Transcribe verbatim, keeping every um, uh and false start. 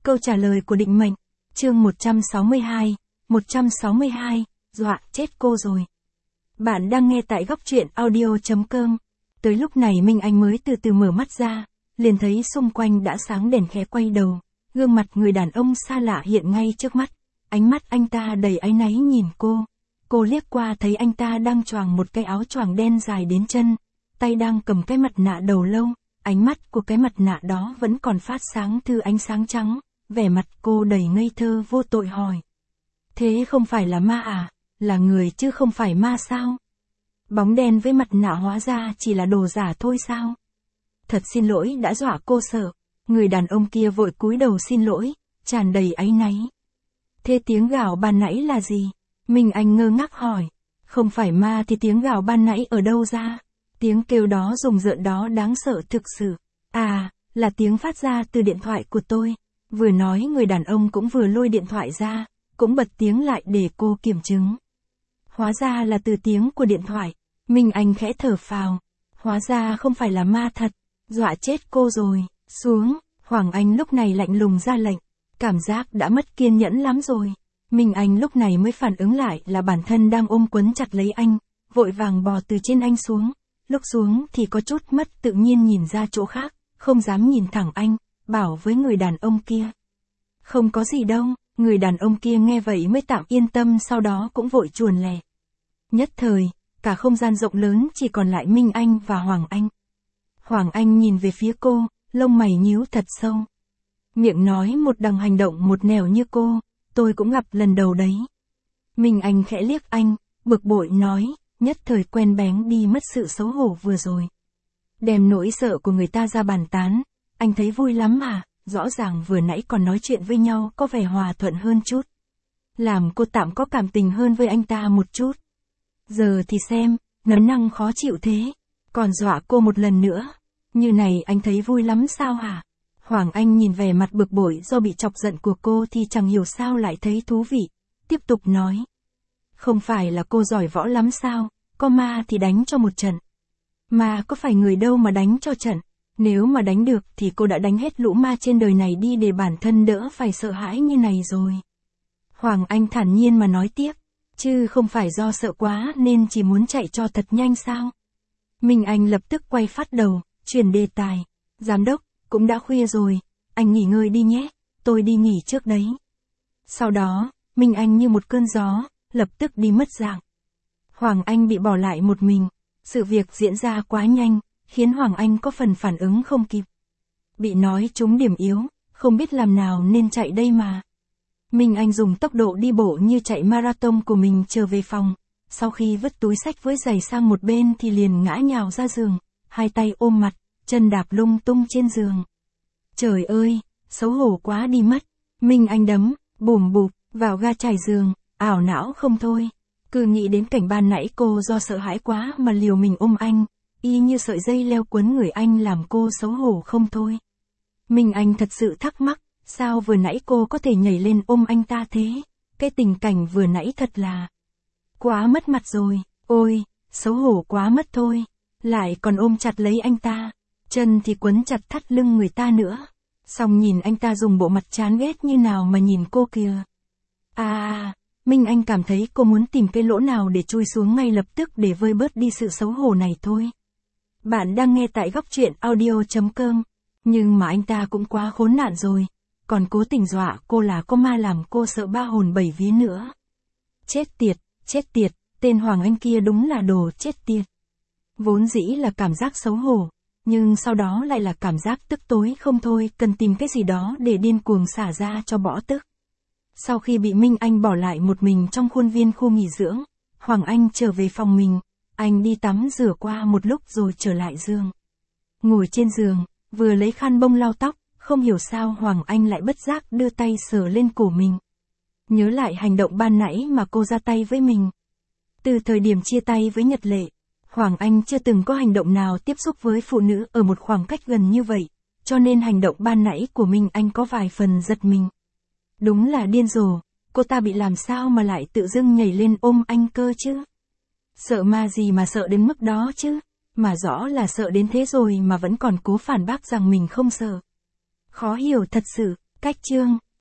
Câu trả lời của định mệnh. Chương một trăm sáu mươi hai, một trăm sáu mươi hai, dọa chết cô rồi. Bạn đang nghe tại góc truyện audio chấm com. Tới lúc này Minh Anh mới từ từ mở mắt ra, liền thấy xung quanh đã sáng đèn, khẽ quay đầu, gương mặt người đàn ông xa lạ hiện ngay trước mắt. Ánh mắt anh ta đầy áy náy nhìn cô. Cô liếc qua thấy anh ta đang choàng một cái áo choàng đen dài đến chân, tay đang cầm cái mặt nạ đầu lâu, ánh mắt của cái mặt nạ đó vẫn còn phát sáng thứ ánh sáng trắng, vẻ mặt cô đầy ngây thơ vô tội hỏi. Thế không phải là ma à, là người chứ không phải ma sao? Bóng đen với mặt nạ hóa ra chỉ là đồ giả thôi sao? Thật xin lỗi đã dọa cô sợ. Người đàn ông kia vội cúi đầu xin lỗi, tràn đầy áy náy. Thế tiếng gào ban nãy là gì? Minh Anh ngơ ngác hỏi. Không phải ma thì tiếng gào ban nãy ở đâu ra? Tiếng kêu đó rùng rợn đó đáng sợ thực sự. À, là tiếng phát ra từ điện thoại của tôi. Vừa nói người đàn ông cũng vừa lôi điện thoại ra, cũng bật tiếng lại để cô kiểm chứng. Hóa ra là từ tiếng của điện thoại. Minh Anh khẽ thở phào. Hóa ra không phải là ma thật. Dọa chết cô rồi. Xuống. Hoàng Anh lúc này lạnh lùng ra lệnh. Cảm giác đã mất kiên nhẫn lắm rồi. Minh Anh lúc này mới phản ứng lại là bản thân đang ôm quấn chặt lấy anh, vội vàng bò từ trên anh xuống. Lúc xuống thì có chút mất tự nhiên nhìn ra chỗ khác, không dám nhìn thẳng anh, bảo với người đàn ông kia. Không có gì đâu. Người đàn ông kia nghe vậy mới tạm yên tâm, sau đó cũng vội chuồn lẻ. Nhất thời, cả không gian rộng lớn chỉ còn lại Minh Anh và Hoàng Anh. Hoàng Anh nhìn về phía cô, lông mày nhíu thật sâu. Miệng nói một đằng hành động một nẻo như cô, tôi cũng gặp lần đầu đấy. Minh Anh khẽ liếc anh, bực bội nói, nhất thời quen bén đi mất sự xấu hổ vừa rồi. Đem nỗi sợ của người ta ra bàn tán, anh thấy vui lắm mà, rõ ràng vừa nãy còn nói chuyện với nhau có vẻ hòa thuận hơn chút. Làm cô tạm có cảm tình hơn với anh ta một chút. Giờ thì xem, nói năng khó chịu thế, còn dọa cô một lần nữa. Như này anh thấy vui lắm sao hả? Hoàng Anh nhìn vẻ mặt bực bội do bị chọc giận của cô thì chẳng hiểu sao lại thấy thú vị. Tiếp tục nói. Không phải là cô giỏi võ lắm sao, có ma thì đánh cho một trận. Ma có phải người đâu mà đánh cho trận. Nếu mà đánh được thì cô đã đánh hết lũ ma trên đời này đi để bản thân đỡ phải sợ hãi như này rồi. Hoàng Anh thản nhiên mà nói tiếp. Chứ không phải do sợ quá nên chỉ muốn chạy cho thật nhanh sao? Minh Anh lập tức quay phát đầu, chuyển đề tài. Giám đốc, cũng đã khuya rồi, anh nghỉ ngơi đi nhé, tôi đi nghỉ trước đấy. Sau đó, Minh Anh như một cơn gió, lập tức đi mất dạng. Hoàng Anh bị bỏ lại một mình. Sự việc diễn ra quá nhanh, khiến Hoàng Anh có phần phản ứng không kịp. Bị nói trúng điểm yếu, không biết làm nào nên chạy đây mà. Minh Anh dùng tốc độ đi bộ như chạy marathon của mình trở về phòng. Sau khi vứt túi xách với giày sang một bên thì liền ngã nhào ra giường, hai tay ôm mặt, chân đạp lung tung trên giường. Trời ơi, xấu hổ quá đi mất. Minh Anh đấm, bùm bụp, vào ga trải giường, ảo não không thôi. Cứ nghĩ đến cảnh ban nãy cô do sợ hãi quá mà liều mình ôm anh, y như sợi dây leo quấn người anh làm cô xấu hổ không thôi. Minh Anh thật sự thắc mắc, sao vừa nãy cô có thể nhảy lên ôm anh ta thế? Cái tình cảnh vừa nãy thật là quá mất mặt rồi, ôi, xấu hổ quá mất thôi. Lại còn ôm chặt lấy anh ta, chân thì quấn chặt thắt lưng người ta nữa. Xong nhìn anh ta dùng bộ mặt chán ghét như nào mà nhìn cô kìa. À, Minh Anh cảm thấy cô muốn tìm cái lỗ nào để chui xuống ngay lập tức để vơi bớt đi sự xấu hổ này thôi. Bạn đang nghe tại góc truyện audio chấm com. Nhưng mà anh ta cũng quá khốn nạn rồi. Còn cố tình dọa cô là có ma làm cô sợ ba hồn bảy vía nữa. Chết tiệt, chết tiệt, tên Hoàng Anh kia đúng là đồ chết tiệt. Vốn dĩ là cảm giác xấu hổ, nhưng sau đó lại là cảm giác tức tối không thôi, cần tìm cái gì đó để điên cuồng xả ra cho bỏ tức. Sau khi bị Minh Anh bỏ lại một mình trong khuôn viên khu nghỉ dưỡng, Hoàng Anh trở về phòng mình, anh đi tắm rửa qua một lúc rồi trở lại giường. Ngồi trên giường, vừa lấy khăn bông lau tóc, không hiểu sao Hoàng Anh lại bất giác đưa tay sờ lên cổ mình. Nhớ lại hành động ban nãy mà cô ra tay với mình. Từ thời điểm chia tay với Nhật Lệ, Hoàng Anh chưa từng có hành động nào tiếp xúc với phụ nữ ở một khoảng cách gần như vậy, cho nên hành động ban nãy của Minh Anh có vài phần giật mình. Đúng là điên rồ, cô ta bị làm sao mà lại tự dưng nhảy lên ôm anh cơ chứ? Sợ ma gì mà sợ đến mức đó chứ? Mà rõ là sợ đến thế rồi mà vẫn còn cố phản bác rằng mình không sợ. Khó hiểu thật sự, Cách chương